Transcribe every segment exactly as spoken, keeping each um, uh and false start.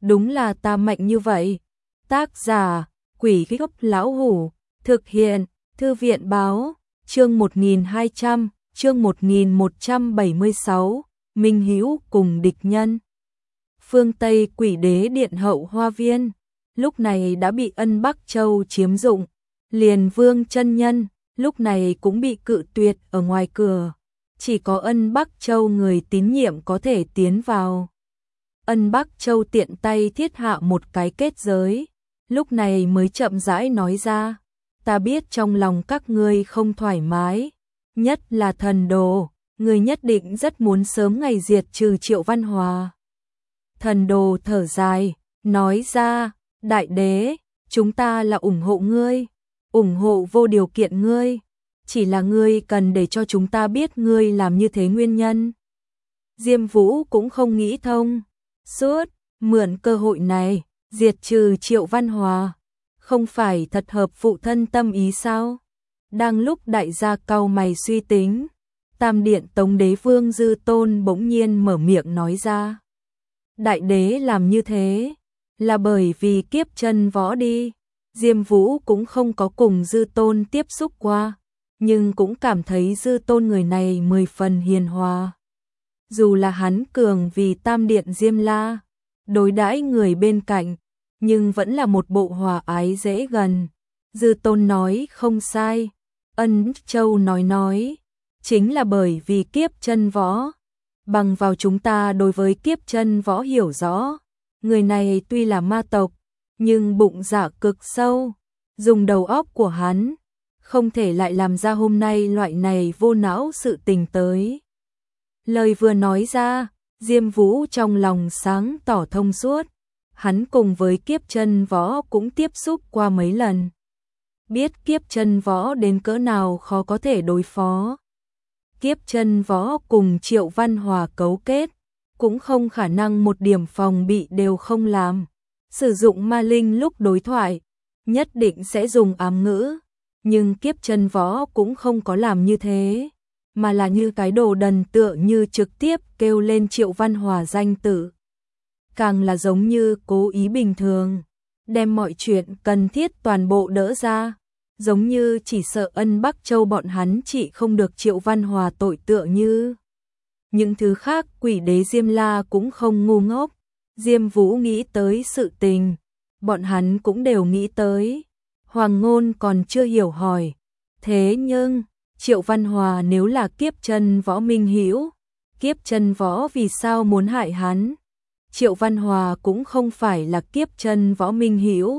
đúng là ta mạnh như vậy. Tác giả, Quỷ Gốc Lão Hủ, thực hiện, Thư viện Báo, chương một nghìn hai trăm, chương một nghìn một trăm bảy mươi sáu, Minh Hữu cùng địch nhân. Phương Tây Quỷ Đế Điện Hậu Hoa Viên, lúc này đã bị Ân Bắc Châu chiếm dụng, liền Vương chân nhân, lúc này cũng bị cự tuyệt ở ngoài cửa, chỉ có Ân Bắc Châu người tín nhiệm có thể tiến vào. Ân Bắc Châu tiện tay thiết hạ một cái kết giới, lúc này mới chậm rãi nói ra, ta biết trong lòng các ngươi không thoải mái, nhất là Thần Đồ, người nhất định rất muốn sớm ngày diệt trừ Triệu Văn Hòa. Thần Đồ thở dài, nói ra, đại đế, chúng ta là ủng hộ ngươi, ủng hộ vô điều kiện ngươi, chỉ là ngươi cần để cho chúng ta biết ngươi làm như thế nguyên nhân. Diêm Vũ cũng không nghĩ thông, suốt, mượn cơ hội này, diệt trừ Triệu Văn Hòa, không phải thật hợp phụ thân tâm ý sao? Đang lúc đại gia cau mày suy tính, Tam Điện Tống Đế Vương Dư Tôn bỗng nhiên mở miệng nói ra. Đại đế làm như thế, là bởi vì kiếp chân võ đi. Diêm Vũ cũng không có cùng Dư Tôn tiếp xúc qua, nhưng cũng cảm thấy Dư Tôn người này mười phần hiền hòa. Dù là hắn cường vì Tam Điện Diêm La, đối đãi người bên cạnh, nhưng vẫn là một bộ hòa ái dễ gần. Dư Tôn nói không sai, Ân Châu nói nói, chính là bởi vì kiếp chân võ. Bằng vào chúng ta đối với kiếp chân võ hiểu rõ, người này tuy là ma tộc, nhưng bụng dạ cực sâu, dùng đầu óc của hắn, không thể lại làm ra hôm nay loại này vô não sự tình tới. Lời vừa nói ra, Diêm Vũ trong lòng sáng tỏ thông suốt, hắn cùng với kiếp chân võ cũng tiếp xúc qua mấy lần. Biết kiếp chân võ đến cỡ nào khó có thể đối phó. Kiếp chân võ cùng Triệu Văn Hòa cấu kết, cũng không khả năng một điểm phòng bị đều không làm. Sử dụng ma linh lúc đối thoại, nhất định sẽ dùng ám ngữ, nhưng kiếp chân võ cũng không có làm như thế, mà là như cái đồ đần tựa như trực tiếp kêu lên Triệu Văn Hòa danh tự. Càng là giống như cố ý bình thường, đem mọi chuyện cần thiết toàn bộ đỡ ra, giống như chỉ sợ Ân Bắc Châu bọn hắn chỉ không được Triệu Văn Hòa tội tựa như. Những thứ khác Quỷ Đế Diêm La cũng không ngu ngốc, Diêm Vũ nghĩ tới sự tình, bọn hắn cũng đều nghĩ tới. Hoàng Ngôn còn chưa hiểu hỏi, thế nhưng, Triệu Văn Hòa nếu là kiếp chân võ minh hữu, kiếp chân võ vì sao muốn hại hắn? Triệu Văn Hòa cũng không phải là kiếp chân võ minh hữu.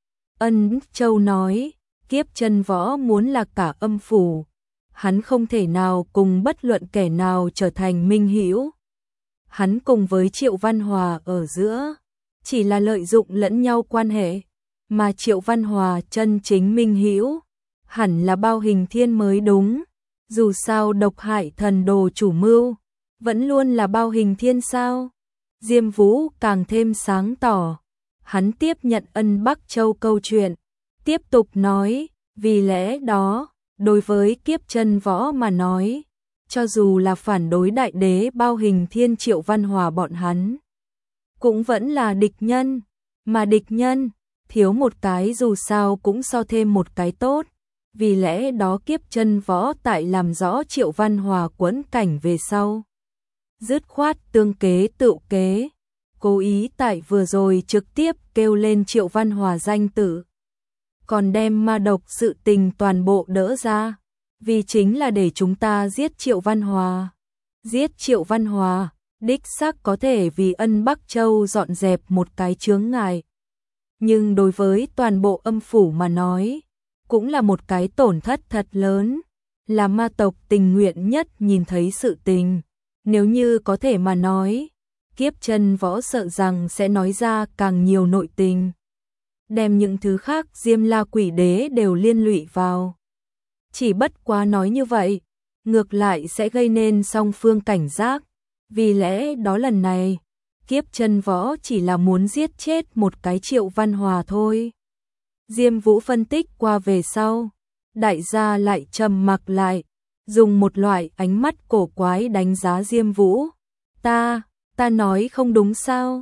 Ân Châu nói, kiếp chân võ muốn là cả âm phủ, hắn không thể nào cùng bất luận kẻ nào trở thành minh hữu. Hắn cùng với Triệu Văn Hòa ở giữa, chỉ là lợi dụng lẫn nhau quan hệ, mà Triệu Văn Hòa chân chính minh hữu, hẳn là Bao Hình Thiên mới đúng. Dù sao độc hại Thần Đồ chủ mưu, vẫn luôn là Bao Hình Thiên sao? Diêm Vũ càng thêm sáng tỏ, hắn tiếp nhận Ân Bắc Châu câu chuyện, tiếp tục nói, vì lẽ đó, đối với kiếp chân võ mà nói, cho dù là phản đối đại đế Bao Hình Thiên Triệu Văn Hòa bọn hắn, cũng vẫn là địch nhân, mà địch nhân, thiếu một cái dù sao cũng so thêm một cái tốt, vì lẽ đó kiếp chân võ tại làm rõ Triệu Văn Hòa quẫn cảnh về sau. Dứt khoát tương kế tự kế, cố ý tại vừa rồi trực tiếp kêu lên Triệu Văn Hòa danh tử, còn đem ma độc sự tình toàn bộ đỡ ra, vì chính là để chúng ta giết Triệu Văn Hòa. Giết Triệu Văn Hòa, đích xác có thể vì Ân Bắc Châu dọn dẹp một cái chướng ngại. Nhưng đối với toàn bộ âm phủ mà nói, cũng là một cái tổn thất thật lớn, là ma tộc tình nguyện nhất nhìn thấy sự tình. Nếu như có thể mà nói, kiếp chân võ sợ rằng sẽ nói ra càng nhiều nội tình, đem những thứ khác Diêm La Quỷ Đế đều liên lụy vào. Chỉ bất quá nói như vậy, ngược lại sẽ gây nên song phương cảnh giác, vì lẽ đó lần này, kiếp chân võ chỉ là muốn giết chết một cái Triệu Văn Hòa thôi. Diêm Vũ phân tích qua về sau, đại gia lại trầm mặc lại, dùng một loại ánh mắt cổ quái đánh giá Diêm Vũ. Ta, ta nói không đúng sao?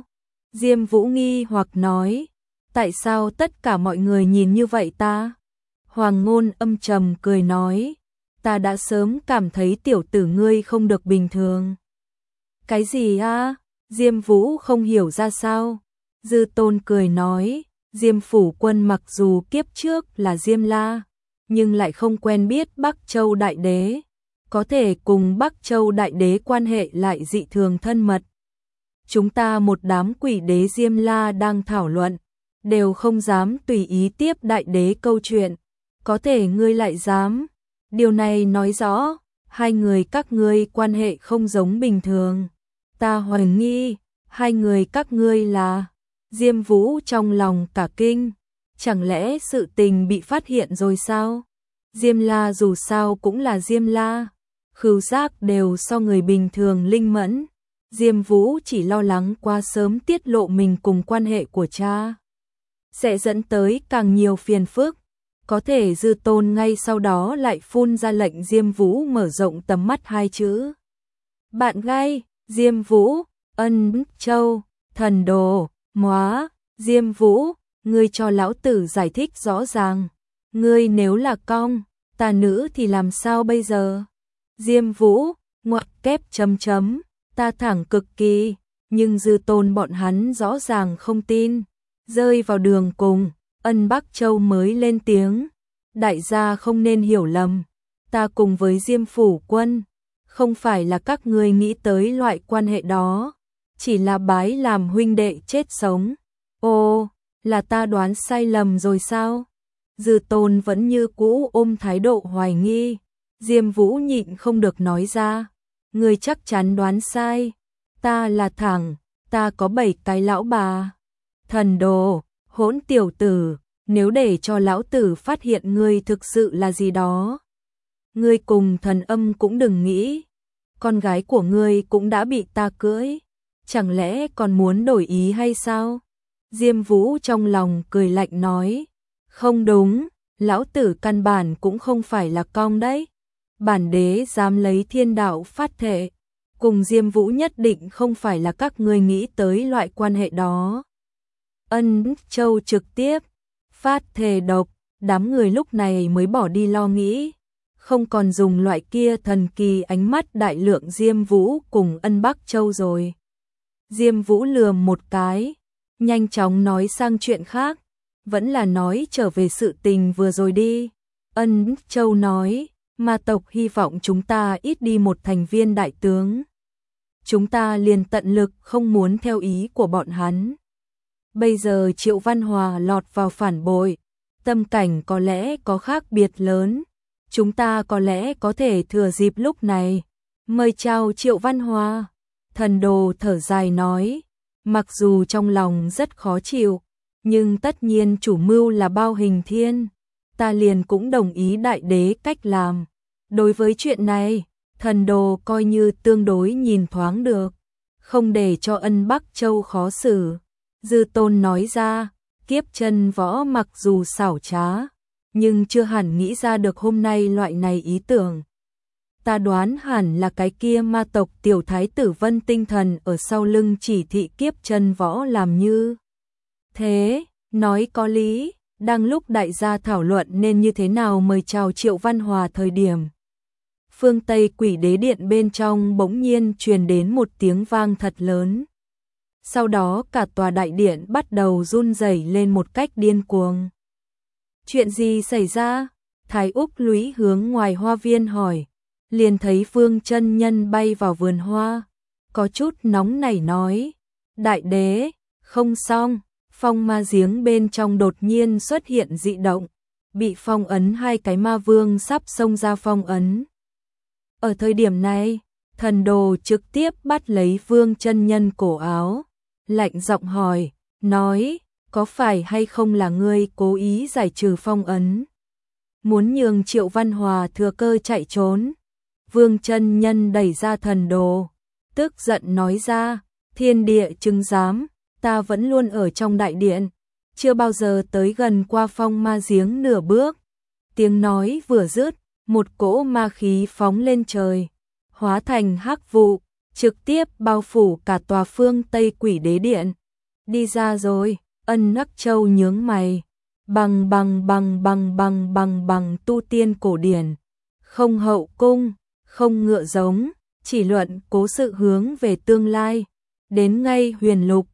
Diêm Vũ nghi hoặc nói, tại sao tất cả mọi người nhìn như vậy ta? Hoàng Ngôn âm trầm cười nói, ta đã sớm cảm thấy tiểu tử ngươi không được bình thường. Cái gì a? Diêm Vũ không hiểu ra sao. Dư Tôn cười nói, Diêm phủ quân mặc dù kiếp trước là Diêm La, nhưng lại không quen biết Bắc Châu Đại Đế, có thể cùng Bắc Châu Đại Đế quan hệ lại dị thường thân mật. Chúng ta một đám quỷ đế Diêm La đang thảo luận, đều không dám tùy ý tiếp Đại Đế câu chuyện, có thể ngươi lại dám. Điều này nói rõ, hai người các ngươi quan hệ không giống bình thường. Ta hoài nghi, hai người các ngươi là... Diêm Vũ trong lòng cả kinh, chẳng lẽ sự tình bị phát hiện rồi sao? Diêm La dù sao cũng là Diêm La, khứu giác đều so người bình thường linh mẫn. Diêm Vũ chỉ lo lắng quá sớm tiết lộ mình cùng quan hệ của cha, sẽ dẫn tới càng nhiều phiền phức. Có thể Dư Tôn ngay sau đó lại phun ra lệnh Diêm Vũ mở rộng tầm mắt hai chữ. Bạn gái, Diêm Vũ, Ân Châu, thần đồ, móa, Diêm Vũ, ngươi cho lão tử giải thích rõ ràng. Ngươi nếu là cong, ta nữ thì làm sao bây giờ? Diêm Vũ, ngoặc kép chấm chấm, ta thẳng cực kỳ, nhưng Dư Tôn bọn hắn rõ ràng không tin. Rơi vào đường cùng, Ân Bắc Châu mới lên tiếng. Đại gia không nên hiểu lầm, ta cùng với Diêm phủ quân, không phải là các ngươi nghĩ tới loại quan hệ đó, chỉ là bái làm huynh đệ chết sống. Ồ, là ta đoán sai lầm rồi sao? Dư Tôn vẫn như cũ ôm thái độ hoài nghi. Diêm Vũ nhịn không được nói ra, ngươi chắc chắn đoán sai, ta là thẳng, ta có bảy cái lão bà. Thần đồ, hỗn tiểu tử, nếu để cho lão tử phát hiện ngươi thực sự là gì đó, ngươi cùng Thần Âm cũng đừng nghĩ, con gái của ngươi cũng đã bị ta cưỡi, chẳng lẽ còn muốn đổi ý hay sao? Diêm Vũ trong lòng cười lạnh nói, không đúng, lão tử căn bản cũng không phải là cong đấy. Bản đế dám lấy thiên đạo phát thệ, cùng Diêm Vũ nhất định không phải là các ngươi nghĩ tới loại quan hệ đó. Ân Châu trực tiếp phát thề độc, đám người lúc này mới bỏ đi lo nghĩ, không còn dùng loại kia thần kỳ ánh mắt đại lượng Diêm Vũ cùng Ân Bắc Châu rồi. Diêm Vũ lườm một cái, nhanh chóng nói sang chuyện khác, vẫn là nói trở về sự tình vừa rồi đi. Ân Châu nói, ma tộc hy vọng chúng ta ít đi một thành viên đại tướng. Chúng ta liền tận lực không muốn theo ý của bọn hắn. Bây giờ Triệu Văn Hòa lọt vào phản bội, tâm cảnh có lẽ có khác biệt lớn. Chúng ta có lẽ có thể thừa dịp lúc này, mời chào Triệu Văn Hòa. Thần đồ thở dài nói, mặc dù trong lòng rất khó chịu, nhưng tất nhiên chủ mưu là Bao Hình Thiên, ta liền cũng đồng ý đại đế cách làm. Đối với chuyện này, thần đồ coi như tương đối nhìn thoáng được, không để cho Ân Bắc Châu khó xử. Dư Tôn nói ra, kiếp chân võ mặc dù xảo trá, nhưng chưa hẳn nghĩ ra được hôm nay loại này ý tưởng. Ta đoán hẳn là cái kia ma tộc tiểu thái tử Vân Tinh Thần ở sau lưng chỉ thị kiếp chân võ làm như thế. Nói có lý, đang lúc đại gia thảo luận nên như thế nào mời chào Triệu Văn Hòa thời điểm, phương Tây Quỷ Đế Điện bên trong bỗng nhiên truyền đến một tiếng vang thật lớn. Sau đó cả tòa đại điện bắt đầu run rẩy lên một cách điên cuồng. Chuyện gì xảy ra? Thái Úc Lũy hướng ngoài hoa viên hỏi, liền thấy Vương chân nhân bay vào vườn hoa, có chút nóng nảy nói, đại đế, không xong, phong ma giếng bên trong đột nhiên xuất hiện dị động, bị phong ấn hai cái ma vương sắp xông ra phong ấn. Ở thời điểm này, thần đồ trực tiếp bắt lấy Vương chân nhân cổ áo, lạnh giọng hỏi, nói, có phải hay không là ngươi cố ý giải trừ phong ấn, muốn nhường Triệu Văn Hòa thừa cơ chạy trốn? Vương chân nhân đẩy ra thần đồ, tức giận nói ra, thiên địa chứng giám, ta vẫn luôn ở trong đại điện, chưa bao giờ tới gần qua phong ma giếng nửa bước. Tiếng nói vừa dứt, một cỗ ma khí phóng lên trời, hóa thành hắc vụ, trực tiếp bao phủ cả tòa phương Tây Quỷ Đế Điện. đi ra rồi. Ân Nắc Châu nhướng mày, bằng bằng bằng bằng bằng bằng bằng tu tiên cổ điển, không hậu cung, không ngựa giống, chỉ luận cố sự hướng về tương lai, đến ngay huyền lục,